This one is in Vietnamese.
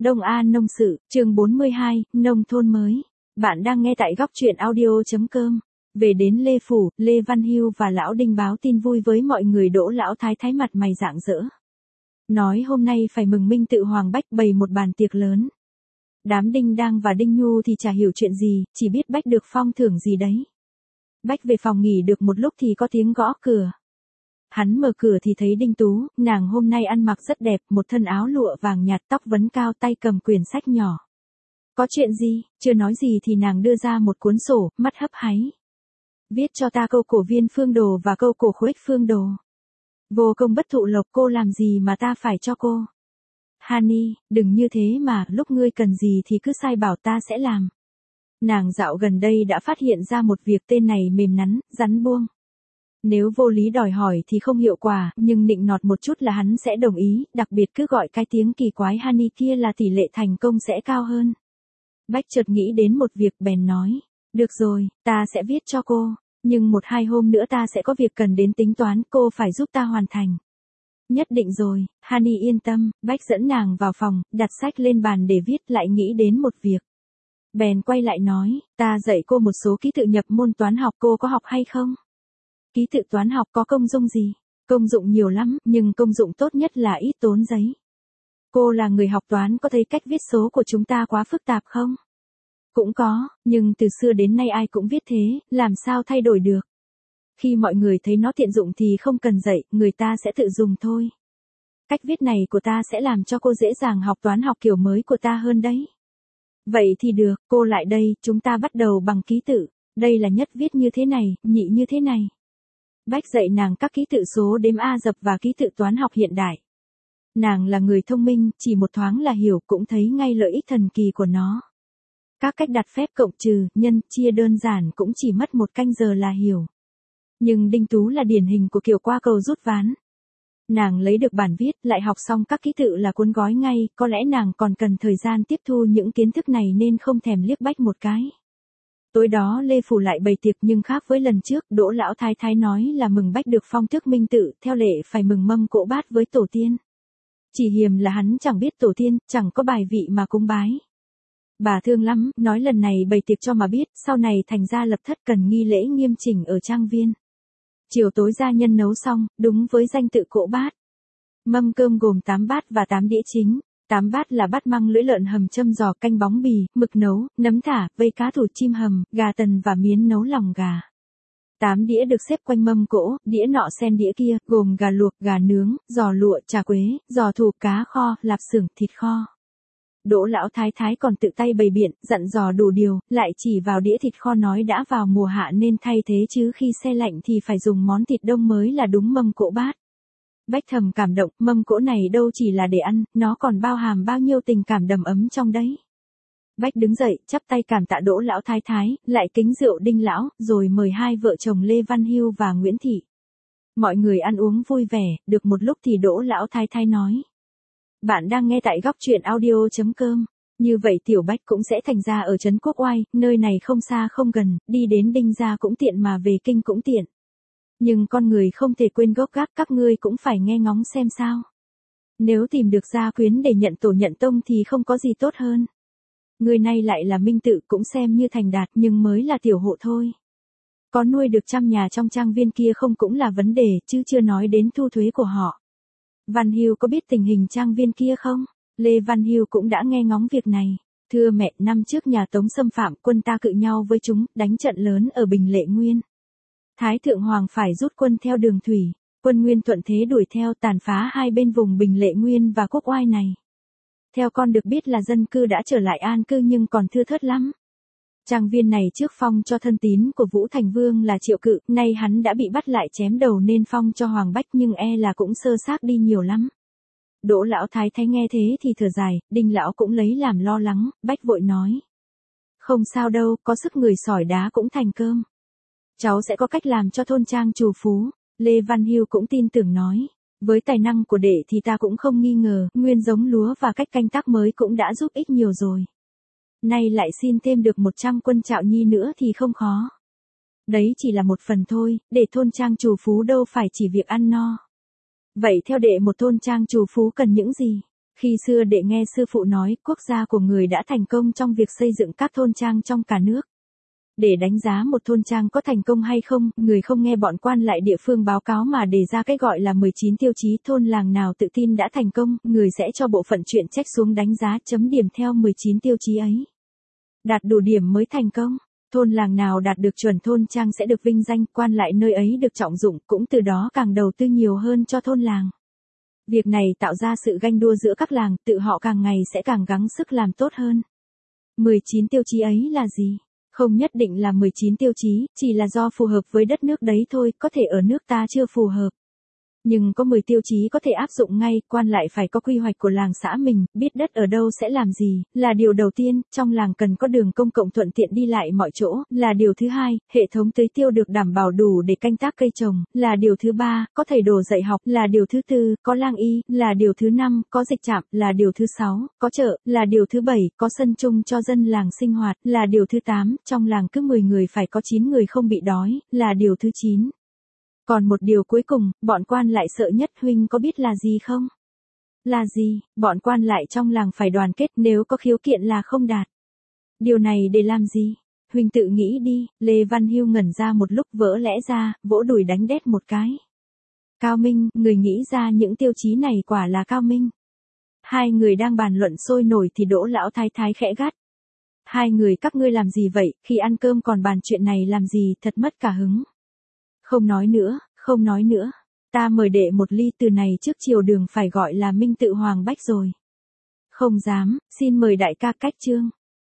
Đông An Nông Sự, chương 42, Nông Thôn Mới. Bạn đang nghe tại góc truyện audio.com. Về đến Lê Phủ, Lê Văn Hưu và Lão Đinh báo tin vui với mọi người. Đỗ Lão Thái thái mặt mày rạng rỡ. Nói hôm nay phải mừng Minh Tự Hoàng Bách bày một bàn tiệc lớn. Đám Đinh Đang và Đinh Nhu thì chả hiểu chuyện gì, chỉ biết Bách được phong thưởng gì đấy. Bách về phòng nghỉ được một lúc thì có tiếng gõ cửa. Hắn mở cửa thì thấy Đinh Tú, nàng hôm nay ăn mặc rất đẹp, một thân áo lụa vàng nhạt, tóc vấn cao, tay cầm quyển sách nhỏ. Có chuyện gì? Chưa nói gì thì nàng đưa ra một cuốn sổ, mắt hấp háy. Viết cho ta câu cổ viên phương đồ và câu cổ khuếch phương đồ. Vô công bất thụ lộc, cô làm gì mà ta phải cho cô? Hani, đừng như thế mà, lúc ngươi cần gì thì cứ sai bảo ta sẽ làm. Nàng dạo gần đây đã phát hiện ra một việc, tên này mềm nắn, rắn buông. Nếu vô lý đòi hỏi thì không hiệu quả, nhưng nịnh nọt một chút là hắn sẽ đồng ý, đặc biệt cứ gọi cái tiếng kỳ quái Hani kia là tỷ lệ thành công sẽ cao hơn. Bách chợt nghĩ đến một việc bèn nói, được rồi, ta sẽ viết cho cô, nhưng 1-2 hôm nữa ta sẽ có việc cần đến tính toán, cô phải giúp ta hoàn thành. Nhất định rồi, Hani yên tâm. Bách dẫn nàng vào phòng, đặt sách lên bàn để viết, lại nghĩ đến một việc. Bèn quay lại nói, ta dạy cô một số ký tự nhập môn toán học, cô có học hay không? Ký tự toán học có công dụng gì? Công dụng nhiều lắm, nhưng công dụng tốt nhất là ít tốn giấy. Cô là người học toán, có thấy cách viết số của chúng ta quá phức tạp không? Cũng có, nhưng từ xưa đến nay ai cũng viết thế, làm sao thay đổi được? Khi mọi người thấy nó tiện dụng thì không cần dạy, người ta sẽ tự dùng thôi. Cách viết này của ta sẽ làm cho cô dễ dàng học toán học kiểu mới của ta hơn đấy. Vậy thì được, cô lại đây, chúng ta bắt đầu bằng ký tự. Đây là nhất viết như thế này, nhị như thế này. Bách dạy nàng các ký tự số đếm A dập và ký tự toán học hiện đại. Nàng là người thông minh, chỉ một thoáng là hiểu, cũng thấy ngay lợi ích thần kỳ của nó. Các cách đặt phép cộng trừ, nhân, chia đơn giản cũng chỉ mất 1 canh giờ là hiểu. Nhưng Đinh Tú là điển hình của kiểu qua cầu rút ván. Nàng lấy được bản viết, lại học xong các ký tự là cuốn gói ngay, có lẽ nàng còn cần thời gian tiếp thu những kiến thức này nên không thèm liếc Bách một cái. Tối đó Lê Phủ lại bày tiệc, nhưng khác với lần trước, Đỗ Lão Thái thái nói là mừng Bách được phong tước Minh Tự, theo lệ phải mừng mâm cỗ bát với tổ tiên. Chỉ hiềm là hắn chẳng biết tổ tiên, chẳng có bài vị mà cúng bái. Bà thương lắm, nói lần này bày tiệc cho mà biết, sau này thành ra lập thất cần nghi lễ nghiêm chỉnh ở trang viên. Chiều tối gia nhân nấu xong, đúng với danh tự cỗ bát. Mâm cơm gồm 8 bát và 8 đĩa chính. 8 bát là bát măng lưỡi lợn hầm châm giò, canh bóng bì, mực nấu, nấm thả, vây cá thủ, chim hầm, gà tần và miến nấu lòng gà. 8 đĩa được xếp quanh mâm cỗ, đĩa nọ xen đĩa kia, gồm gà luộc, gà nướng, giò lụa, chả quế, giò thủ, cá kho, lạp xưởng, thịt kho. Đỗ Lão Thái thái còn tự tay bày biện, dặn dò đủ điều, lại chỉ vào đĩa thịt kho nói đã vào mùa hạ nên thay thế, chứ khi se lạnh thì phải dùng món thịt đông mới là đúng mâm cỗ bát. Bách thầm cảm động, mâm cỗ này đâu chỉ là để ăn, nó còn bao hàm bao nhiêu tình cảm đầm ấm trong đấy. Bách đứng dậy, chắp tay cảm tạ Đỗ Lão Thái thái, lại kính rượu Đinh Lão, rồi mời hai vợ chồng Lê Văn Hưu và Nguyễn Thị. Mọi người ăn uống vui vẻ, được một lúc thì Đỗ Lão Thái thái nói. Bạn đang nghe tại góc truyện audio.com. Như vậy Tiểu Bách cũng sẽ thành ra ở trấn Quốc Oai, nơi này không xa không gần, đi đến Đinh gia cũng tiện mà về kinh cũng tiện. Nhưng con người không thể quên gốc gác, các ngươi cũng phải nghe ngóng xem sao. Nếu tìm được gia quyến để nhận tổ nhận tông thì không có gì tốt hơn. Người này lại là Minh Tự, cũng xem như thành đạt, nhưng mới là tiểu hộ thôi. Có nuôi được 100 nhà trong trang viên kia không cũng là vấn đề, chứ chưa nói đến thu thuế của họ. Văn Hưu có biết tình hình trang viên kia không? Lê Văn Hưu cũng đã nghe ngóng việc này. Thưa mẹ, năm trước nhà Tống xâm phạm, quân ta cự nhau với chúng, đánh trận lớn ở Bình Lệ Nguyên. Thái Thượng Hoàng phải rút quân theo đường thủy, quân Nguyên thuận thế đuổi theo, tàn phá hai bên vùng Bình Lệ Nguyên và Quốc Oai này. Theo con được biết là dân cư đã trở lại an cư nhưng còn thưa thớt lắm. Trang viên này trước phong cho thân tín của Vũ Thành Vương là Triệu Cự, nay hắn đã bị bắt lại chém đầu nên phong cho Hoàng Bách, nhưng e là cũng sơ xác đi nhiều lắm. Đỗ Lão Thái thái nghe thế thì thở dài, Đinh Lão cũng lấy làm lo lắng, Bách vội nói. Không sao đâu, có sức người sỏi đá cũng thành cơm. Cháu sẽ có cách làm cho thôn trang trù phú. Lê Văn Hưu cũng tin tưởng nói. Với tài năng của đệ thì ta cũng không nghi ngờ, nguyên giống lúa và cách canh tác mới cũng đã giúp ích nhiều rồi. Nay lại xin thêm được 100 quân Trạo Nhi nữa thì không khó. Đấy chỉ là một phần thôi, để thôn trang trù phú đâu phải chỉ việc ăn no. Vậy theo đệ một thôn trang trù phú cần những gì? Khi xưa đệ nghe sư phụ nói, quốc gia của người đã thành công trong việc xây dựng các thôn trang trong cả nước. Để đánh giá một thôn trang có thành công hay không, người không nghe bọn quan lại địa phương báo cáo mà đề ra cái gọi là 19 tiêu chí thôn làng nào tự tin đã thành công, người sẽ cho bộ phận chuyện trách xuống đánh giá chấm điểm theo 19 tiêu chí ấy. Đạt đủ điểm mới thành công. Thôn làng nào đạt được chuẩn thôn trang sẽ được vinh danh, quan lại nơi ấy được trọng dụng, cũng từ đó càng đầu tư nhiều hơn cho thôn làng. Việc này tạo ra sự ganh đua giữa các làng, tự họ càng ngày sẽ càng gắng sức làm tốt hơn. 19 tiêu chí ấy là gì? Không nhất định là 19 tiêu chí, chỉ là do phù hợp với đất nước đấy thôi, có thể ở nước ta chưa phù hợp. Nhưng có 10 tiêu chí có thể áp dụng ngay, quan lại phải có quy hoạch của làng xã mình, biết đất ở đâu sẽ làm gì, là điều đầu tiên, trong làng cần có đường công cộng thuận tiện đi lại mọi chỗ, là điều thứ hai, hệ thống tưới tiêu được đảm bảo đủ để canh tác cây trồng, là điều thứ ba, có thầy đồ dạy học, là điều thứ tư, có lang y, là điều thứ năm, có dịch trạm, là điều thứ sáu, có chợ, là điều thứ bảy, có sân chung cho dân làng sinh hoạt, là điều thứ 8, trong làng cứ 10 người phải có 9 người không bị đói, là điều thứ 9. Còn một điều cuối cùng, bọn quan lại sợ nhất huynh có biết là gì không? Là gì? Bọn quan lại trong làng phải đoàn kết, nếu có khiếu kiện là không đạt. Điều này để làm gì? Huynh tự nghĩ đi. Lê Văn Hưu ngẩn ra một lúc, vỡ lẽ ra, vỗ đùi đánh đét một cái. Cao minh, người nghĩ ra những tiêu chí này quả là cao minh. Hai người đang bàn luận sôi nổi thì Đỗ lão thái thái khẽ gắt. Hai người các ngươi làm gì vậy, khi ăn cơm còn bàn chuyện này làm gì, thật mất cả hứng. Không nói nữa, không nói nữa. Ta mời đệ một ly, từ này trước chiều đường phải gọi là Minh Tự Hoàng Bách rồi. Không dám, xin mời đại ca cách chương.